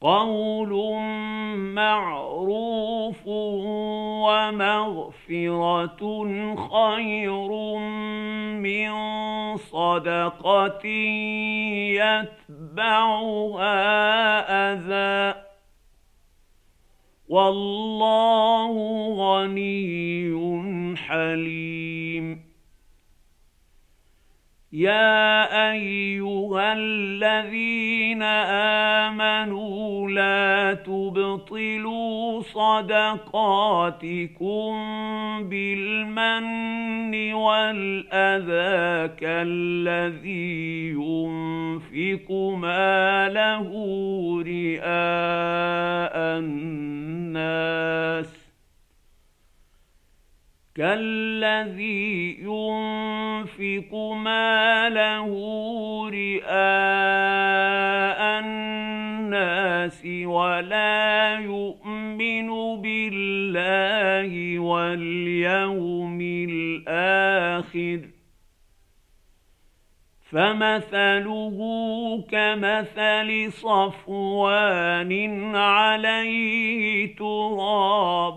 قول معروف ومغفرة خير من صدقة يتبعها أذى، والله غني حليم. يا أيها الذين آمنوا لا تبطلوا صدقاتكم بالمن والأذى كالذي ينفق ماله رئاء الناس ولا يؤمن بالله واليوم الآخر، فمثله كمثل صفوان عليه تراب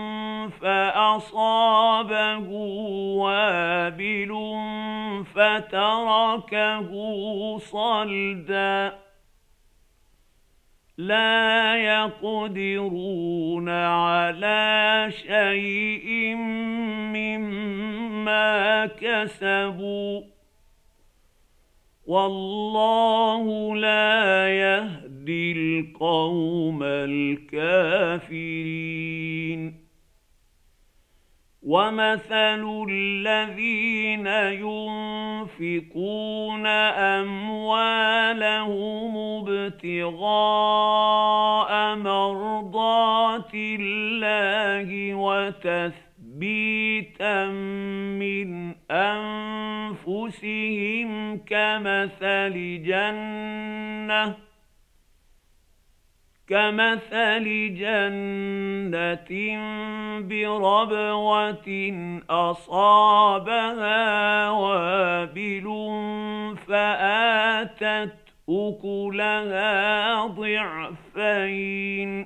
فأصابه وابل فتركه صلدا، لا يقدرون على شيء مما كسبوا، والله لا يهدي القوم الكافرين. ومثل الذين ينفقون أموالهم ابتغاء مرضات الله وتثبيتا من أنفسهم كمثل جنة بربوة أصابها وابل فآتت أكلها ضعفين،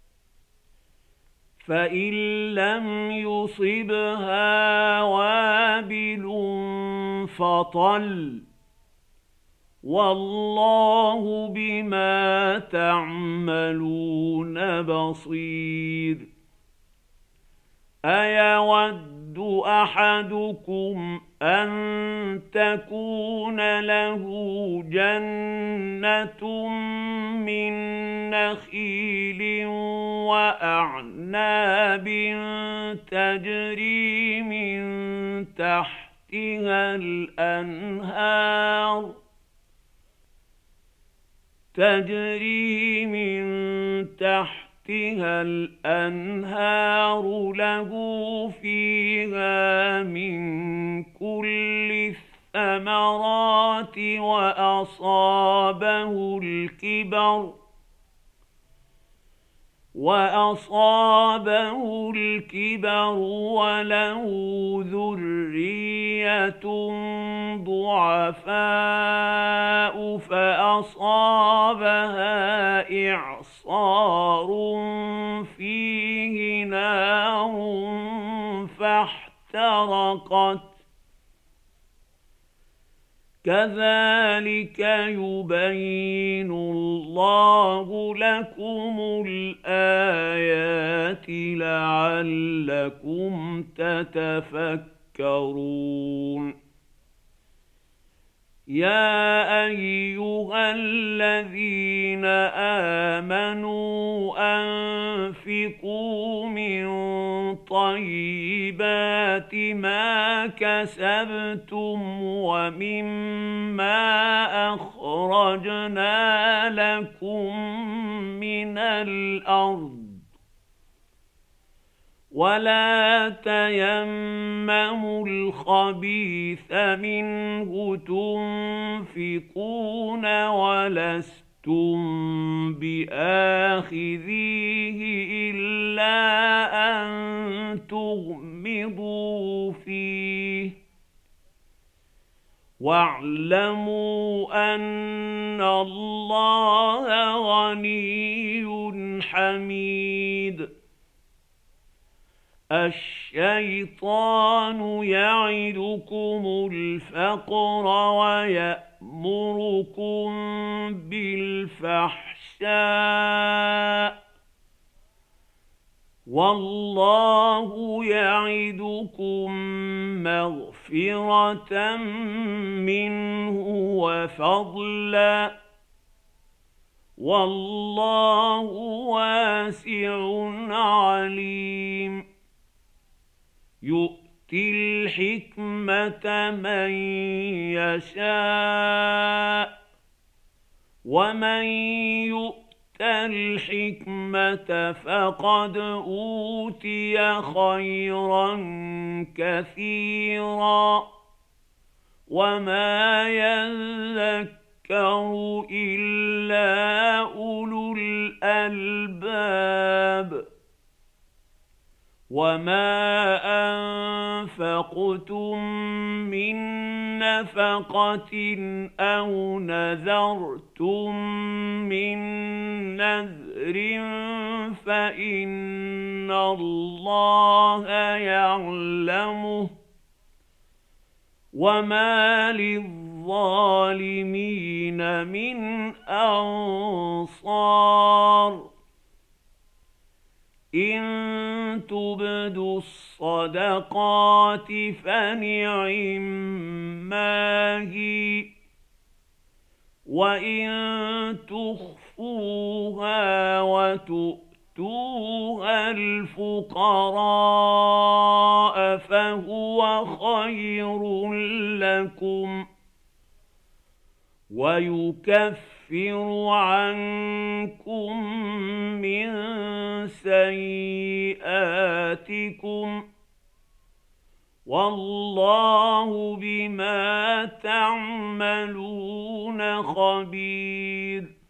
فإن لم يصبها وابل فطل، والله بما تعملون بصير. أيود أحدكم أن تكون له جنة من نخيل وأعناب تجري من تحتها الأنهار له فيها من كل الثمرات وأصابه الكبر وله ذرية ضعفاء فأصابها إعصار فيه نار فاحترقت، كذلك يبين الله لكم الآيات لعلكم تتفكرون. يا أيها الذين آمنوا أنفقوا من طيبات ما كسبتم ومما أخرجنا لكم من الأرض، ولا تيمموا الخبيث منه تنفقون ولستم بآخذيه إلا أن تغمضوا فيه، واعلموا أن الله غني حميد. الشيطان يعدكم الفقر ويأمركم بالفحشاء والله يعدكم مغفرة منه وفضلا والله واسع عليم. يؤتي الحكمة من يشاء ومن يؤت الحكمة فقد أوتي خيرا كثيرا وما يذكر إلا أولو الألباب. وما أنفقتم من نفقة أو نذرتم من نذر فإن الله يعلمه وما للظالمين من أنصار. إن تبدوا الصدقات فنعما هي وإن تخفوها وتؤتوها الفقراء فهو خير لكم ويكفر عنكم من سيئاتكم والله بما تعملون خبير.